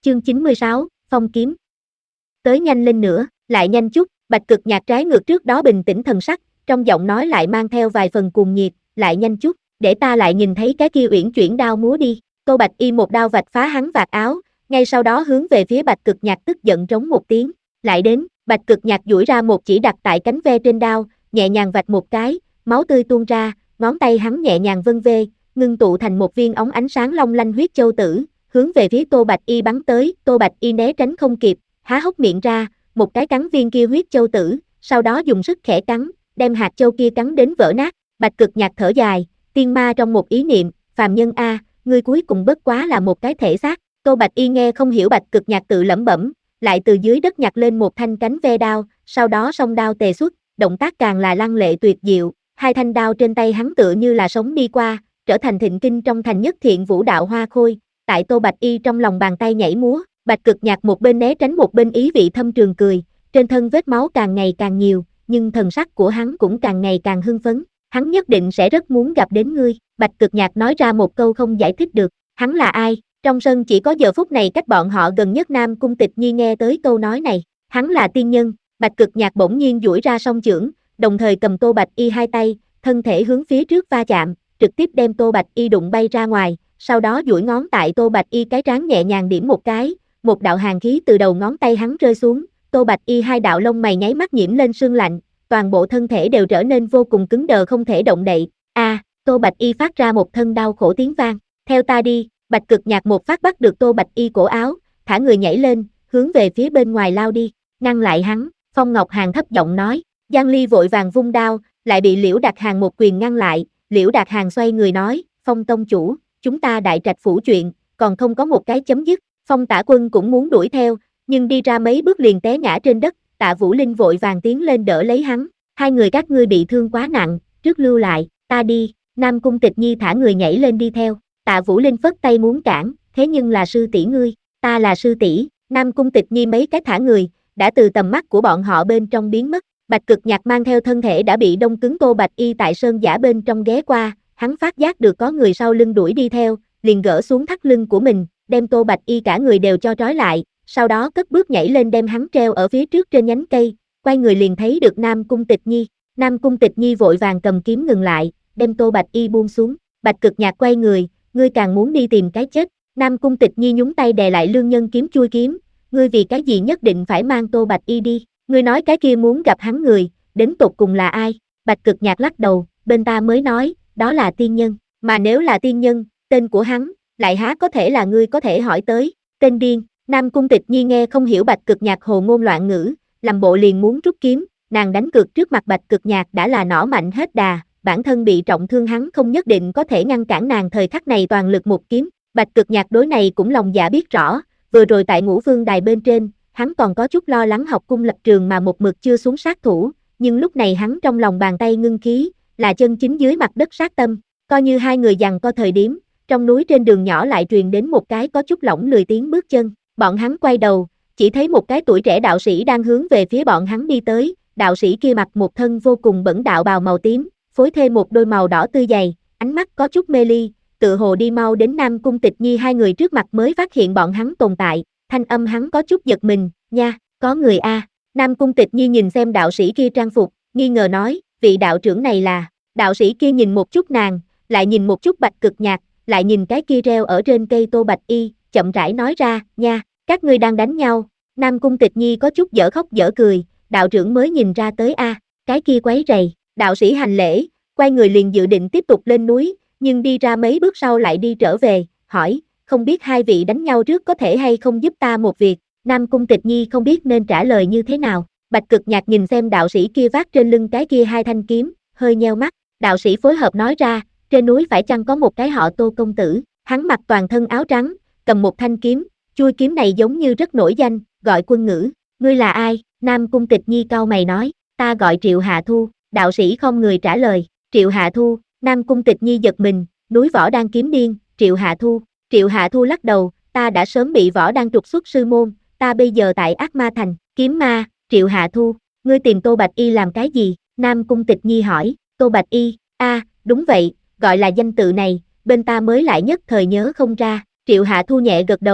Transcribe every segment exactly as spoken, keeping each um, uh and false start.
Chương chín mươi sáu, Phong kiếm. Tới nhanh lên nữa, lại nhanh chút, Bạch Cực Nhạc trái ngược trước đó bình tĩnh thần sắc, trong giọng nói lại mang theo vài phần cuồng nhiệt, lại nhanh chút, để ta lại nhìn thấy cái kia uyển chuyển đao múa đi. Tô Bạch Y một đao vạch phá hắn vạt áo, ngay sau đó hướng về phía Bạch Cực Nhạc tức giận trống một tiếng, lại đến, Bạch Cực Nhạc duỗi ra một chỉ đặt tại cánh ve trên đao, nhẹ nhàng vạch một cái, máu tươi tuôn ra, ngón tay hắn nhẹ nhàng vân vê, ngưng tụ thành một viên óng ánh sáng long lanh huyết châu tử, hướng về phía Tô Bạch Y bắn tới. Tô Bạch Y né tránh không kịp, há hốc miệng ra, một cái cắn viên kia huyết châu tử, sau đó dùng sức khẽ cắn, đem hạt châu kia cắn đến vỡ nát. Bạch Cực Nhạc thở dài, tiên ma trong một ý niệm, phàm nhân a, ngươi cuối cùng bất quá là một cái thể xác. Tô Bạch Y nghe không hiểu Bạch Cực Nhạc tự lẩm bẩm, lại từ dưới đất nhặt lên một thanh cánh ve đao, sau đó song đao tề xuất, động tác càng là lăng lệ tuyệt diệu, hai thanh đao trên tay hắn tựa như là sống đi qua, trở thành thịnh kinh trong thành nhất thiện vũ đạo hoa khôi, tại Tô Bạch Y trong lòng bàn tay nhảy múa. Bạch Cực Nhạc một bên né tránh một bên ý vị thâm trường cười, trên thân vết máu càng ngày càng nhiều, nhưng thần sắc của hắn cũng càng ngày càng hưng phấn, hắn nhất định sẽ rất muốn gặp đến ngươi. Bạch Cực Nhạc nói ra một câu không giải thích được, hắn là ai? Trong sân chỉ có giờ phút này cách bọn họ gần nhất Nam Cung Tịch Nhi nghe tới câu nói này, hắn là tiên nhân. Bạch Cực Nhạc bỗng nhiên duỗi ra song chưởng, đồng thời cầm Tô Bạch Y hai tay, thân thể hướng phía trước va chạm, trực tiếp đem Tô Bạch Y đụng bay ra ngoài, sau đó duỗi ngón tại Tô Bạch Y cái trán nhẹ nhàng điểm một cái, một đạo hàn khí từ đầu ngón tay hắn rơi xuống, Tô Bạch Y hai đạo lông mày nháy mắt nhiễm lên sương lạnh, toàn bộ thân thể đều trở nên vô cùng cứng đờ không thể động đậy. A, à, Tô Bạch Y phát ra một thân đau khổ tiếng vang, theo ta đi. Bạch Cực Nhạc một phát bắt được Tô Bạch Y cổ áo, thả người nhảy lên, hướng về phía bên ngoài lao đi, ngăn lại hắn. Phong Ngọc Hàn thấp giọng nói, Giang Ly vội vàng vung đao, lại bị Liễu Đạt Hàn một quyền ngăn lại. Liễu Đạt Hàn xoay người nói, Phong tông chủ, chúng ta đại trạch phủ chuyện, còn không có một cái chấm dứt. Phong Tả Quân cũng muốn đuổi theo, nhưng đi ra mấy bước liền té ngã trên đất. Tạ Vũ Linh vội vàng tiến lên đỡ lấy hắn, hai người các ngươi bị thương quá nặng, trước lưu lại, ta đi. Nam Cung Tịch Nhi thả người nhảy lên đi theo. Tạ Vũ Linh phất tay muốn cản, thế nhưng là sư tỷ ngươi, ta là sư tỷ. Nam Cung Tịch Nhi mấy cái thả người, đã từ tầm mắt của bọn họ bên trong biến mất. Bạch Cực Nhạc mang theo thân thể đã bị đông cứng Tô Bạch Y tại sơn giả bên trong ghé qua, hắn phát giác được có người sau lưng đuổi đi theo, liền gỡ xuống thắt lưng của mình, đem Tô Bạch Y cả người đều cho trói lại, sau đó cất bước nhảy lên đem hắn treo ở phía trước trên nhánh cây, quay người liền thấy được Nam Cung Tịch Nhi. Nam Cung Tịch Nhi vội vàng cầm kiếm ngừng lại, đem Tô Bạch Y buông xuống. Bạch Cực Nhạc quay người, ngươi càng muốn đi tìm cái chết. Nam Cung Tịch Nhi nhúng tay đè lại lương nhân kiếm chui kiếm, ngươi vì cái gì nhất định phải mang Tô Bạch Y đi, ngươi nói cái kia muốn gặp hắn người, đến tột cùng là ai? Bạch Cực Nhạc lắc đầu, bên ta mới nói, đó là tiên nhân, mà nếu là tiên nhân, tên của hắn, lại há có thể là ngươi có thể hỏi tới, tên điên. Nam Cung Tịch Nhi nghe không hiểu Bạch Cực Nhạc hồ ngôn loạn ngữ, làm bộ liền muốn rút kiếm, nàng đánh cược trước mặt Bạch Cực Nhạc đã là nỏ mạnh hết đà, bản thân bị trọng thương hắn không nhất định có thể ngăn cản nàng thời khắc này toàn lực một kiếm. Bạch Cực Nhạc đối này cũng lòng dạ biết rõ, vừa rồi tại Ngũ Vương đài bên trên, hắn còn có chút lo lắng học cung lập trường mà một mực chưa xuống sát thủ, nhưng lúc này hắn trong lòng bàn tay ngưng khí, là chân chính dưới mặt đất sát tâm, coi như hai người giằng co thời điểm, trong núi trên đường nhỏ lại truyền đến một cái có chút lỏng lười tiếng bước chân, bọn hắn quay đầu, chỉ thấy một cái tuổi trẻ đạo sĩ đang hướng về phía bọn hắn đi tới, đạo sĩ kia mặc một thân vô cùng bẩn đạo bào màu tím, phối thêm một đôi màu đỏ tươi dày, ánh mắt có chút mê ly, tự hồ đi mau đến Nam Cung Tịch Nhi hai người trước mặt mới phát hiện bọn hắn tồn tại, thanh âm hắn có chút giật mình, nha, có người a. Nam Cung Tịch Nhi nhìn xem đạo sĩ kia trang phục, nghi ngờ nói, vị đạo trưởng này là, đạo sĩ kia nhìn một chút nàng, lại nhìn một chút Bạch Cực Nhạc, lại nhìn cái kia treo ở trên cây Tô Bạch Y, chậm rãi nói ra, nha, các ngươi đang đánh nhau. Nam Cung Tịch Nhi có chút dở khóc dở cười, đạo trưởng mới nhìn ra tới a, cái kia quấy rầy. Đạo sĩ hành lễ, quay người liền dự định tiếp tục lên núi, nhưng đi ra mấy bước sau lại đi trở về, hỏi, không biết hai vị đánh nhau trước có thể hay không giúp ta một việc. Nam Cung Tịch Nhi không biết nên trả lời như thế nào. Bạch Cực Nhạc nhìn xem đạo sĩ kia vác trên lưng cái kia hai thanh kiếm, hơi nheo mắt. Đạo sĩ phối hợp nói ra, trên núi phải chăng có một cái họ Tô công tử, hắn mặc toàn thân áo trắng, cầm một thanh kiếm, chui kiếm này giống như rất nổi danh, gọi Quân Ngữ. Ngươi là ai? Nam Cung Tịch Nhi cau mày nói, ta gọi Triệu Hạ Thu. Đạo sĩ không người trả lời, Triệu Hạ Thu. Nam Cung Tịch Nhi giật mình, núi Võ Đang kiếm điên, Triệu Hạ Thu. Triệu Hạ Thu lắc đầu, ta đã sớm bị Võ Đang trục xuất sư môn, ta bây giờ tại Ác Ma Thành, kiếm ma. Triệu Hạ Thu, ngươi tìm Tô Bạch Y làm cái gì? Nam Cung Tịch Nhi hỏi, Tô Bạch Y, a, à, đúng vậy, gọi là danh tự này, bên ta mới lại nhất thời nhớ không ra. Triệu Hạ Thu nhẹ gật đầu,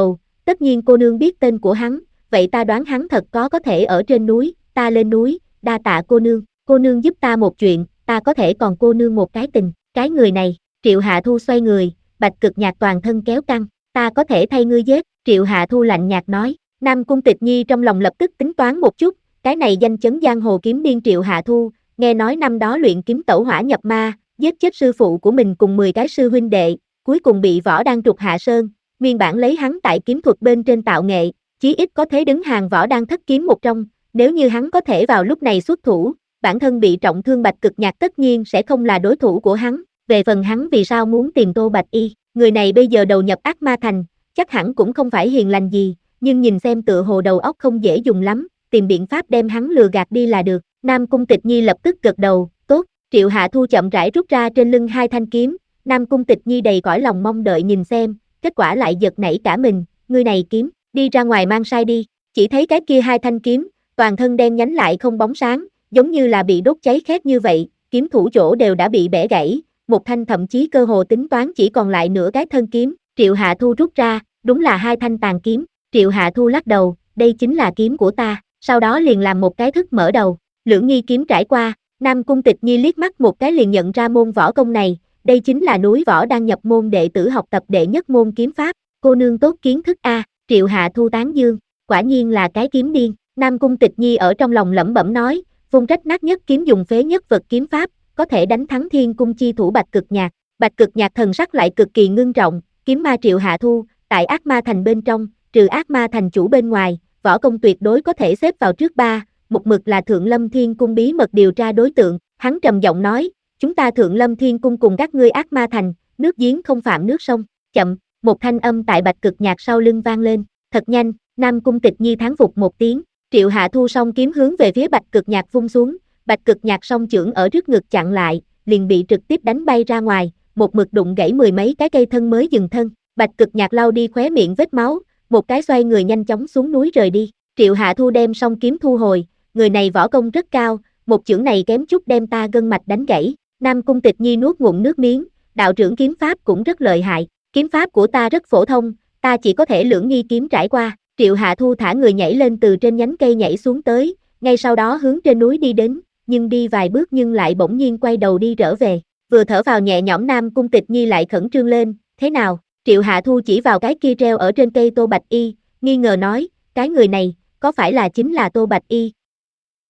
tất nhiên cô nương biết tên của hắn, vậy ta đoán hắn thật có có thể ở trên núi, ta lên núi, đa tạ cô nương, cô nương giúp ta một chuyện, ta có thể còn cô nương một cái tình, cái người này, Triệu Hạ Thu xoay người, Bạch Cực Nhạc toàn thân kéo căng, ta có thể thay ngươi giết, Triệu Hạ Thu lạnh nhạt nói, Nam Cung Tịch Nhi trong lòng lập tức tính toán một chút, cái này danh chấn giang hồ kiếm điên Triệu Hạ Thu, nghe nói năm đó luyện kiếm tẩu hỏa nhập ma, giết chết sư phụ của mình cùng mười cái sư huynh đệ, cuối cùng bị võ đan trục hạ sơn, nguyên bản lấy hắn tại kiếm thuật bên trên tạo nghệ, chí ít có thể đứng hàng võ đan thất kiếm một trong, nếu như hắn có thể vào lúc này xuất thủ, bản thân bị trọng thương Bạch Cực Nhạc tất nhiên sẽ không là đối thủ của hắn, về phần hắn vì sao muốn tìm Tô Bạch Y, người này bây giờ đầu nhập ác ma thành, chắc hẳn cũng không phải hiền lành gì, nhưng nhìn xem tựa hồ đầu óc không dễ dùng lắm, tìm biện pháp đem hắn lừa gạt đi là được, Nam Cung Tịch Nhi lập tức gật đầu, tốt, Triệu Hạ Thu chậm rãi rút ra trên lưng hai thanh kiếm, Nam Cung Tịch Nhi đầy cõi lòng mong đợi nhìn xem, kết quả lại giật nảy cả mình, ngươi này kiếm, đi ra ngoài mang sai đi, chỉ thấy cái kia hai thanh kiếm, toàn thân đen nhánh lại không bóng sáng, giống như là bị đốt cháy khét như vậy, kiếm thủ chỗ đều đã bị bẻ gãy, một thanh thậm chí cơ hồ tính toán chỉ còn lại nửa cái thân kiếm, Triệu Hạ Thu rút ra, đúng là hai thanh tàn kiếm, Triệu Hạ Thu lắc đầu, đây chính là kiếm của ta, sau đó liền làm một cái thức mở đầu, lưỡng nghi kiếm trải qua, Nam Cung Tịch Nhi liếc mắt một cái liền nhận ra môn võ công này, đây chính là núi võ đang nhập môn đệ tử học tập đệ nhất môn kiếm pháp, cô nương tốt kiến thức a, Triệu Hạ Thu tán dương, quả nhiên là cái kiếm điên, Nam Cung Tịch Nhi ở trong lòng lẩm bẩm nói, vung rách nát nhất kiếm dùng phế nhất vật kiếm pháp, có thể đánh thắng Thiên Cung chi thủ Bạch Cực Nhạc, Bạch Cực Nhạc thần sắc lại cực kỳ ngưng trọng, kiếm ma Triệu Hạ Thu, tại ác ma thành bên trong, trừ ác ma thành chủ bên ngoài, võ công tuyệt đối có thể xếp vào trước ba, một mực là Thượng Lâm Thiên Cung bí mật điều tra đối tượng, hắn trầm giọng nói, chúng ta Thượng Lâm Thiên Cung cùng các ngươi ác ma thành, nước giếng không phạm nước sông, chậm, một thanh âm tại Bạch Cực Nhạc sau lưng vang lên, thật nhanh, Nam Cung Tịch Nhi thán phục một tiếng, Triệu Hạ Thu song kiếm hướng về phía Bạch Cực Nhạc vung xuống, Bạch Cực Nhạc song chưởng ở trước ngực chặn lại, liền bị trực tiếp đánh bay ra ngoài, một mực đụng gãy mười mấy cái cây thân mới dừng thân, Bạch Cực Nhạc lau đi khóe miệng vết máu, một cái xoay người nhanh chóng xuống núi rời đi, Triệu Hạ Thu đem song kiếm thu hồi, người này võ công rất cao, một chưởng này kém chút đem ta gân mạch đánh gãy, Nam Cung Tịch Nhi nuốt ngụm nước miếng, đạo trưởng kiếm pháp cũng rất lợi hại, kiếm pháp của ta rất phổ thông, ta chỉ có thể lưỡng nghi kiếm trải qua, Triệu Hạ Thu thả người nhảy lên từ trên nhánh cây nhảy xuống tới, ngay sau đó hướng trên núi đi đến, nhưng đi vài bước nhưng lại bỗng nhiên quay đầu đi trở về, vừa thở vào nhẹ nhõm Nam Cung Tịch Nhi lại khẩn trương lên, thế nào, Triệu Hạ Thu chỉ vào cái kia treo ở trên cây Tô Bạch Y, nghi ngờ nói, cái người này, có phải là chính là Tô Bạch Y,